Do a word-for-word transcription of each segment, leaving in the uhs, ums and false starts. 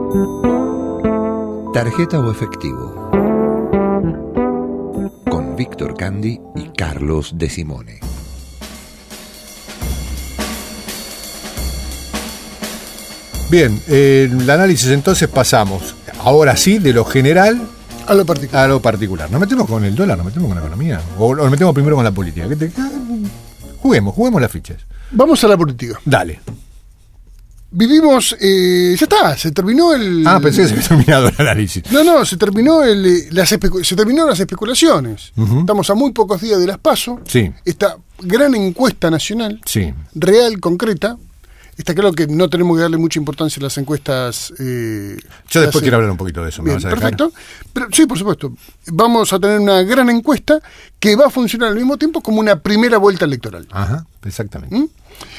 Tarjeta o efectivo, con Víctor Candy y Carlos De Simone. Bien, eh, el análisis entonces pasamos, ahora sí, de lo general a lo particular. A lo particular. ¿Nos metemos con el dólar? ¿Nos metemos con la economía? ¿O nos metemos primero con la política? ¿Qué te... Juguemos, juguemos las fichas. Vamos a la política. Dale. Vivimos, eh, ya está, se terminó el... Ah, pensé que se había terminado el análisis. No, no, se terminó el, las especu... se terminaron las especulaciones. Uh-huh. Estamos a muy pocos días de las PASO. Sí. Esta gran encuesta nacional, sí. real, concreta. Está claro que no tenemos que darle mucha importancia a las encuestas. Eh, Yo después hace... quiero hablar un poquito de eso. ¿Me Bien, vas a dejar? Perfecto. Pero, sí, por supuesto. Vamos a tener una gran encuesta que va a funcionar al mismo tiempo como una primera vuelta electoral. Ajá, exactamente. ¿Mm?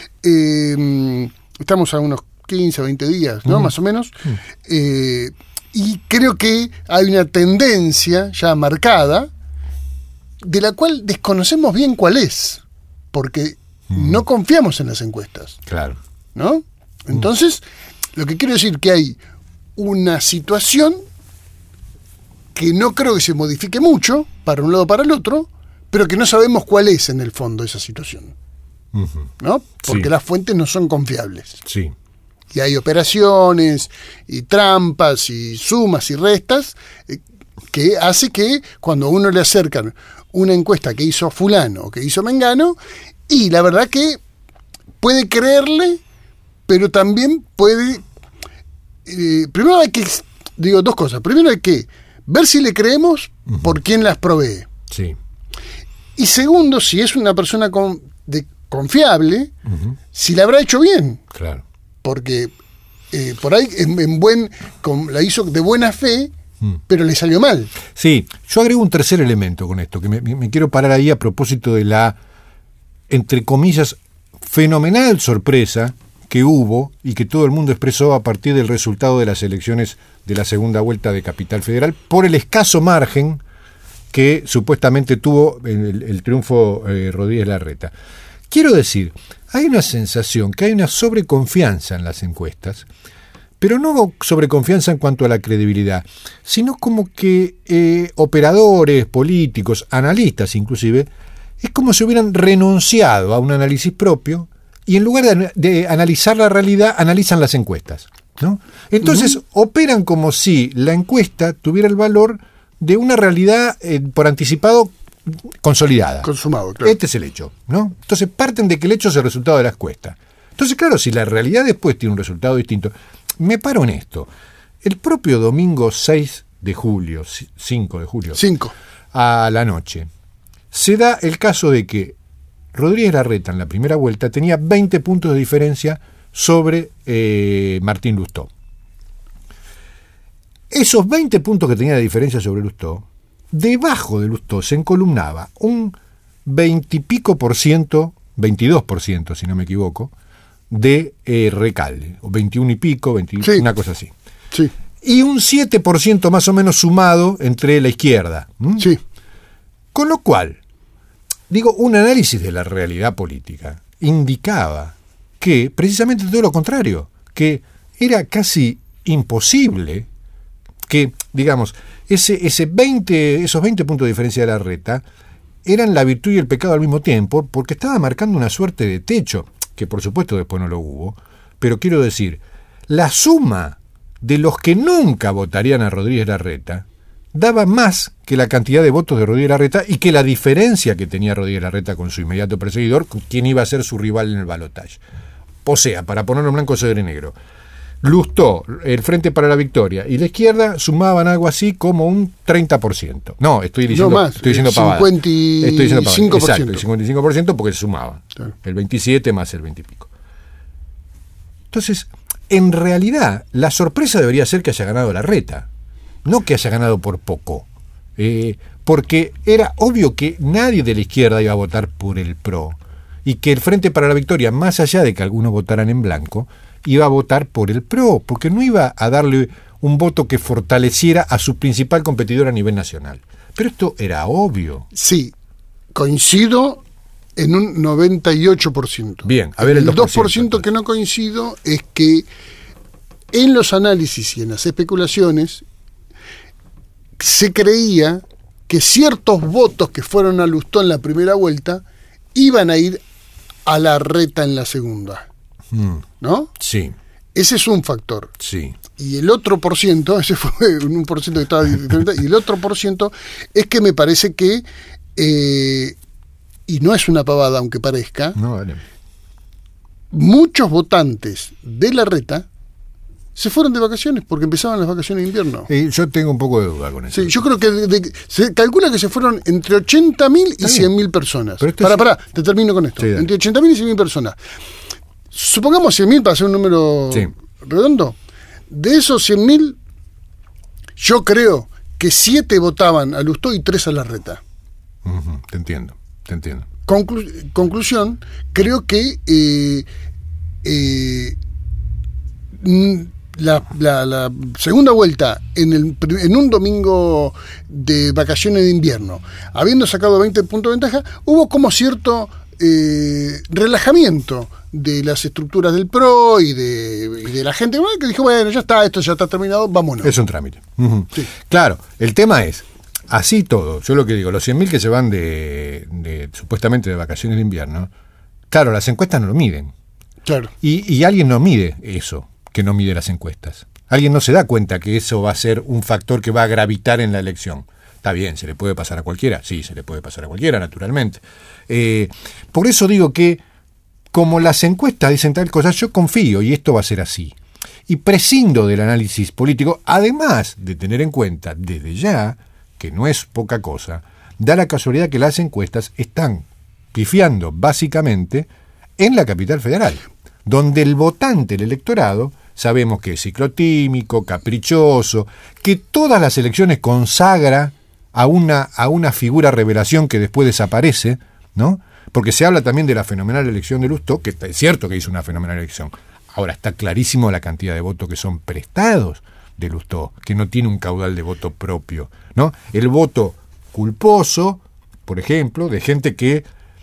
Eh, estamos a unos quince, veinte días, ¿no? Mm. Más o menos. Mm. Eh, y creo que hay una tendencia ya marcada de la cual desconocemos bien cuál es, porque mm. no confiamos en las encuestas. Claro. ¿No? Entonces, mm. lo que quiero decir que hay una situación que no creo que se modifique mucho para un lado o para el otro, pero que no sabemos cuál es en el fondo esa situación. Uh-huh. ¿No? Porque sí. las fuentes no son confiables. Sí. Y hay operaciones y trampas y sumas y restas eh, que hace que cuando a uno le acercan una encuesta que hizo fulano o que hizo mengano, y la verdad que puede creerle, pero también puede... Eh, primero hay que... Digo dos cosas. Primero hay que ver si le creemos uh-huh. por quién las provee. Sí. Y segundo, si es una persona con, de, confiable, uh-huh. si la habrá hecho bien. Claro. Porque eh, por ahí en, en buen con, la hizo de buena fe, mm. pero le salió mal. Sí, yo agrego un tercer elemento con esto, que me, me quiero parar ahí a propósito de la, entre comillas, fenomenal sorpresa que hubo y que todo el mundo expresó a partir del resultado de las elecciones de la segunda vuelta de Capital Federal por el escaso margen que supuestamente tuvo el, el triunfo eh, Rodríguez Larreta. Quiero decir, hay una sensación que hay una sobreconfianza en las encuestas, pero no sobreconfianza en cuanto a la credibilidad, sino como que eh, operadores, políticos, analistas inclusive, es como si hubieran renunciado a un análisis propio y en lugar de, de analizar la realidad, analizan las encuestas, ¿no? Entonces uh-huh. operan como si la encuesta tuviera el valor de una realidad eh, por anticipado consolidada. Consumado, claro. Este es el hecho, ¿no? Entonces parten de que el hecho es el resultado de la encuesta. Entonces, claro, si la realidad después tiene un resultado distinto, me paro en esto. El propio domingo seis de julio, cinco de julio, cinco a la noche, se da el caso de que Rodríguez Larreta en la primera vuelta tenía veinte puntos de diferencia sobre eh, Martín Lustó. Esos veinte puntos que tenía de diferencia sobre Lustó, debajo de Lustó se encolumnaba un veintipico por ciento, veintidós por ciento si no me equivoco, de eh, Recalde, o veintiuno y pico, veinte, sí. una cosa así. Sí. Y un siete por ciento más o menos sumado entre la izquierda. ¿Mm? Sí. Con lo cual, digo, un análisis de la realidad política indicaba que precisamente todo lo contrario, que era casi imposible que, digamos, ese, ese veinte, esos veinte puntos de diferencia de Larreta eran la virtud y el pecado al mismo tiempo, porque estaba marcando una suerte de techo, que por supuesto después no lo hubo, pero quiero decir, la suma de los que nunca votarían a Rodríguez Larreta daba más que la cantidad de votos de Rodríguez Larreta y que la diferencia que tenía Rodríguez Larreta con su inmediato perseguidor, quien iba a ser su rival en el balotaje. O sea, para ponerlo en blanco sobre negro, Lustó, el Frente para la Victoria y la izquierda sumaban algo así como un treinta por ciento. No, estoy diciendo, no más, estoy diciendo pavada. cincuenta y cinco por ciento. Estoy diciendo pavada. Exacto, el cincuenta y cinco por ciento porque se sumaban. Claro. El veintisiete más el veinte y pico. Entonces, en realidad, la sorpresa debería ser que haya ganado Larreta, no que haya ganado por poco. Eh, porque era obvio que nadie de la izquierda iba a votar por el P R O y que el Frente para la Victoria, más allá de que algunos votaran en blanco, iba a votar por el P R O, porque no iba a darle un voto que fortaleciera a su principal competidor a nivel nacional. Pero esto era obvio. Sí, coincido en un noventa y ocho por ciento. Bien, a ver el dos por ciento. El dos por ciento que no coincido es que en los análisis y en las especulaciones se creía que ciertos votos que fueron a Lustó en la primera vuelta iban a ir a Larreta en la segunda. Mm. ¿No? Sí. Ese es un factor. Sí. Y el otro por ciento, ese fue un por ciento que estaba diferente, y el otro por ciento es que me parece que, eh, y no es una pavada aunque parezca, No, vale. muchos votantes de Larreta se fueron de vacaciones porque empezaban las vacaciones de invierno. Eh, yo tengo un poco de duda con eso. Sí, yo creo que de, de, se calcula que se fueron entre ochenta mil y cien mil personas. Pará, es... pará, te termino con esto. Sí, entre ochenta mil y cien mil personas. Supongamos cien mil para hacer un número sí. redondo. De esos cien mil, yo creo que siete votaban a Lustó y tres a Larreta. Uh-huh, te entiendo, te entiendo. Conclu- conclusión, creo que eh, eh, la, la, la segunda vuelta en, el, en un domingo de vacaciones de invierno, habiendo sacado veinte puntos de ventaja, hubo como cierto eh, relajamiento de las estructuras del P R O y de, y de la gente que dijo, bueno, ya está, esto ya está terminado, vámonos. Es un trámite. Uh-huh. Sí. Claro, el tema es, así todo, yo lo que digo, los cien mil que se van de, de supuestamente de vacaciones de invierno, claro, las encuestas no lo miden. Claro. Y, y alguien no mide eso, que no mide las encuestas. Alguien no se da cuenta que eso va a ser un factor que va a gravitar en la elección. Está bien, ¿se le puede pasar a cualquiera? Sí, se le puede pasar a cualquiera, naturalmente. Eh, por eso digo que, como las encuestas dicen tal cosa, yo confío, y esto va a ser así. Y prescindo del análisis político, además de tener en cuenta, desde ya, que no es poca cosa, da la casualidad que las encuestas están pifiando, básicamente, en la capital federal, donde el votante, el electorado, sabemos que es ciclotímico, caprichoso, que todas las elecciones consagra a una, a una figura revelación que después desaparece, ¿no? Porque se habla también de la fenomenal elección de Lustó, que es cierto que hizo una fenomenal elección. Ahora está clarísimo la cantidad de votos que son prestados de Lustó, que no tiene un caudal de voto propio, ¿no? El voto culposo, por ejemplo, de gente que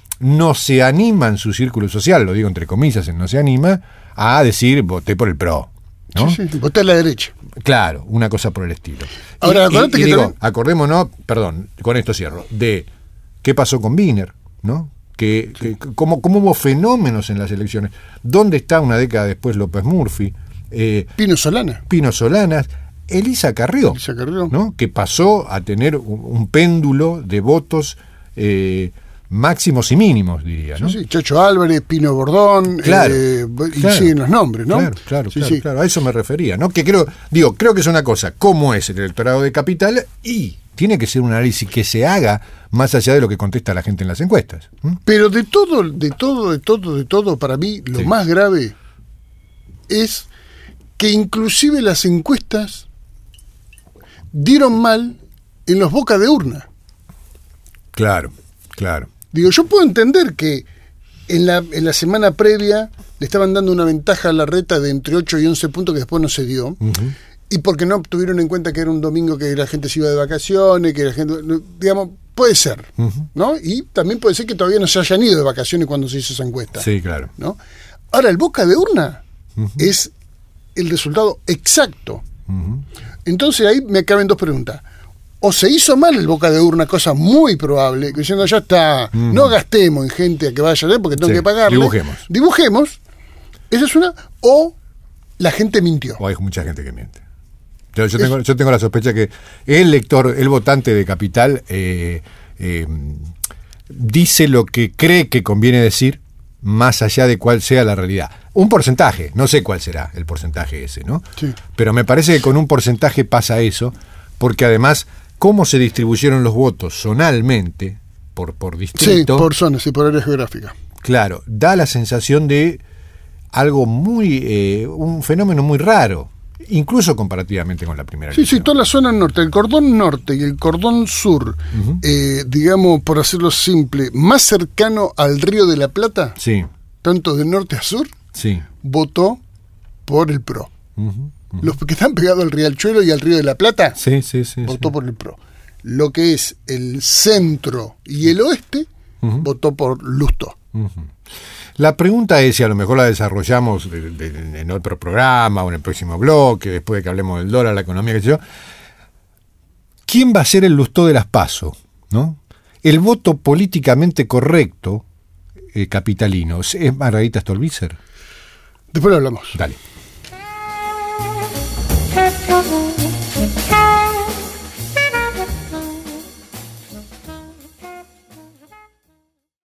no se anima en su círculo social, lo digo entre comillas, no se anima a decir voté por el P R O, ¿no? Sí, sí, voté a la derecha. Claro, una cosa por el estilo. Ahora, y, y, y que digo, también... acordémonos, perdón, con esto cierro, de qué pasó con Wiener, ¿no? Que, sí. que cómo, cómo hubo fenómenos en las elecciones. ¿Dónde está una década después López Murphy? Eh, Pino Solana. Pino Solanas. Elisa Carrió, Elisa Carrió. ¿no? Que pasó a tener un, un péndulo de votos eh, máximos y mínimos, diría, ¿no? Sí, sí. Chacho Álvarez, Pino Bordón, claro, eh, y claro, siguen los nombres, ¿no? Claro, claro, sí, claro, sí. claro, a eso me refería, ¿no? Que creo, digo, creo que es una cosa, cómo es el electorado de capital, y tiene que ser un análisis que se haga más allá de lo que contesta la gente en las encuestas. ¿Mm? Pero de todo, de todo, de todo, de todo, para mí, lo sí. más grave es que inclusive las encuestas dieron mal en los bocas de urna. Claro, claro. Digo, yo puedo entender que en la, en la semana previa le estaban dando una ventaja a Larreta de entre ocho y once puntos que después no se dio. Uh-huh. Y porque no tuvieron en cuenta que era un domingo que la gente se iba de vacaciones, que la gente, digamos, puede ser, uh-huh. ¿no? Y también puede ser que todavía no se hayan ido de vacaciones cuando se hizo esa encuesta. Sí, claro. ¿No? Ahora, el boca de urna uh-huh. es el resultado exacto. Uh-huh. Entonces ahí me caben dos preguntas. O se hizo mal el boca de urna, cosa muy probable, diciendo ya está, uh-huh. no gastemos en gente a que vaya a leer porque tengo sí, que pagarle. Dibujemos. Dibujemos. Esa es una. O la gente mintió. O hay mucha gente que miente. Yo, yo, tengo, yo tengo la sospecha que el lector, el votante de Capital, eh, eh, dice lo que cree que conviene decir, más allá de cuál sea la realidad. Un porcentaje, no sé cuál será el porcentaje ese, ¿no? Sí. Pero me parece que con un porcentaje pasa eso, porque además, cómo se distribuyeron los votos zonalmente, por, por distrito... Sí, por zonas, sí, por área geográfica. Claro, da la sensación de algo muy... Eh, un fenómeno muy raro, incluso comparativamente con la primera Sí, elección. sí, toda la zona norte, el cordón norte y el cordón sur, uh-huh. eh, digamos, por hacerlo simple, más cercano al Río de la Plata, sí. tanto de norte a sur, sí. votó por el P R O. Uh-huh, uh-huh. Los que están pegados al Riachuelo y al Río de la Plata, sí, sí, sí, votó sí. por el P R O. Lo que es el centro y el oeste, uh-huh. votó por Lustó. Uh-huh. La pregunta es, y a lo mejor la desarrollamos de, de, en otro programa o en el próximo bloque, después de que hablemos del dólar, la economía, qué sé yo, ¿quién va a ser el lustó de las PASO? ¿No? El voto políticamente correcto eh, capitalino, ¿es Margarita Stolbizer? Después lo hablamos. Dale.